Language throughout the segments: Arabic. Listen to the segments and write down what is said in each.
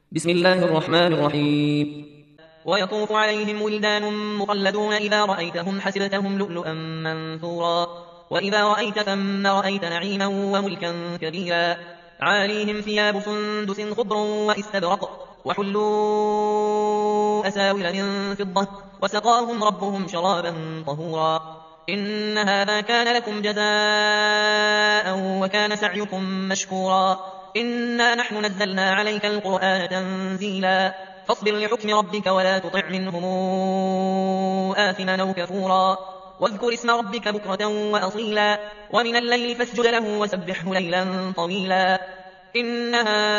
بسم الله الرحمن الرحيم. ويطوف عليهم ولدان مخلدون إذا رأيتهم حسبتهم لؤلؤا منثورا وإذا رأيت ثم رأيت نعيما وملكا كبيرا عاليهم ثياب سندس خضر واستبرق وحلوا أساور من فضة وسقاهم ربهم شرابا طهورا إن هذا كان لكم جزاء وكان سعيكم مشكورا إنا نحن نزلنا عليك القرآن تنزيلا فاصبر لحكم ربك ولا تطع منهم آثما أو كفورا واذكر اسم ربك بكرة وأصيلا ومن الليل فاسجد له وسبحه ليلا طويلا إن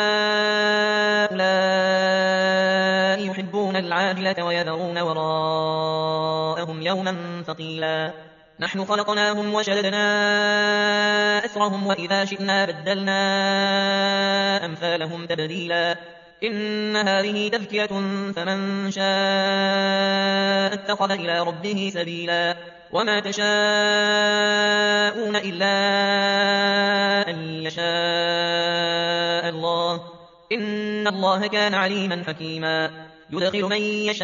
هؤلاء يحبون العاجلة ويذرون وراءهم يوما ثقيلا نحن خلقناهم وشددنا أسرهم وإذا شئنا بدلنا أمثالهم تبديلا إن هذه تذكرة فمن شاء اتخذ إلى ربه سبيلا وما تشاءون إلا أن يشاء الله إن الله كان عليما حكيما يدخل من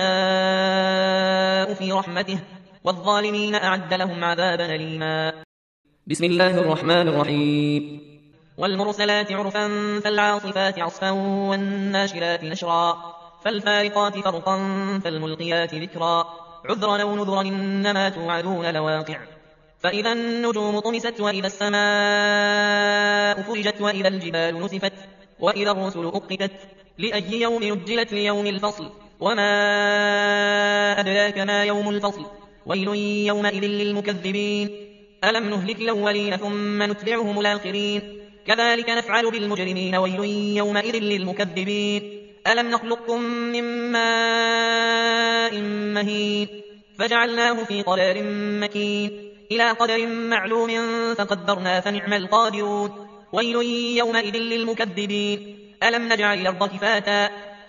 يشاء في رحمته والظالمين أعد لهم عذابا أليما بسم الله الرحمن الرحيم. والمرسلات عرفا فالعاصفات عصفا والناشرات نشرا فالفارقات فرقا فالملقيات ذكرا عذرا أو نذرا إنما توعدون لواقع فإذا النجوم طمست وإذا السماء فرجت وإذا الجبال نسفت وإذا الرسل أقتت لأي يوم نجلت ليوم الفصل وما أدراك ما يوم الفصل ويل يومئذ للمكذبين ألم نهلك الأولين ثم نتبعهم الآخرين كذلك نفعل بالمجرمين ويل يومئذ للمكذبين ألم نخلقكم من ماء مهين فجعلناه في قرار مكين إلى قدر معلوم فقدرنا فنعم القادرون ويل يومئذ للمكذبين ألم نجعل الأرض كفاتا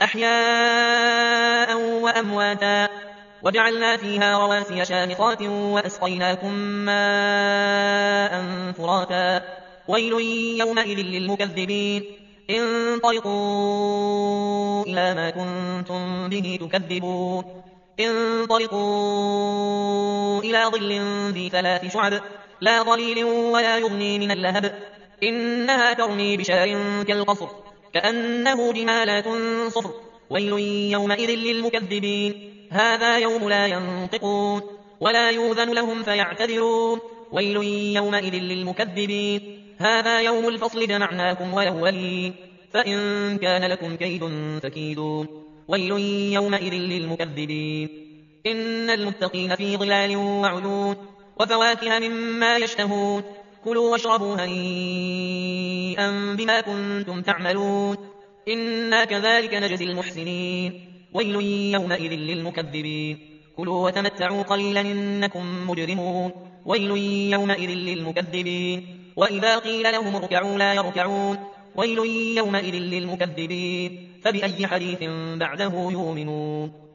أحياء وأمواتا وجعلنا فيها رواسي شامخات وأسقيناكم ماء فراتا ويل يومئذ للمكذبين انطلقوا إلى ما كنتم به تكذبون انطلقوا إلى ظل ذي 3 شعب لا ظليل ولا يغني من اللهب إنها ترمي بشار كالقصر كأنه جمالات صفر ويل يومئذ للمكذبين هذا يوم لا ينطقون ولا يؤذن لهم فيعتذرون ويل يومئذ للمكذبين هذا يوم الفصل جمعناكم والأولين فإن كان لكم كيد فكيدون ويل يومئذ للمكذبين إن المتقين في ظلال وعيون وفواكه مما يشتهون كلوا واشربوا هنيئا بما كنتم تعملون إنا كذلك نجزي المحسنين ويل يومئذ للمكذبين كلوا وتمتعوا قليلا إنكم مجرمون ويل يومئذ للمكذبين وإذا قيل لهم اركعوا لا يركعون ويل يومئذ للمكذبين فبأي حديث بعده يؤمنون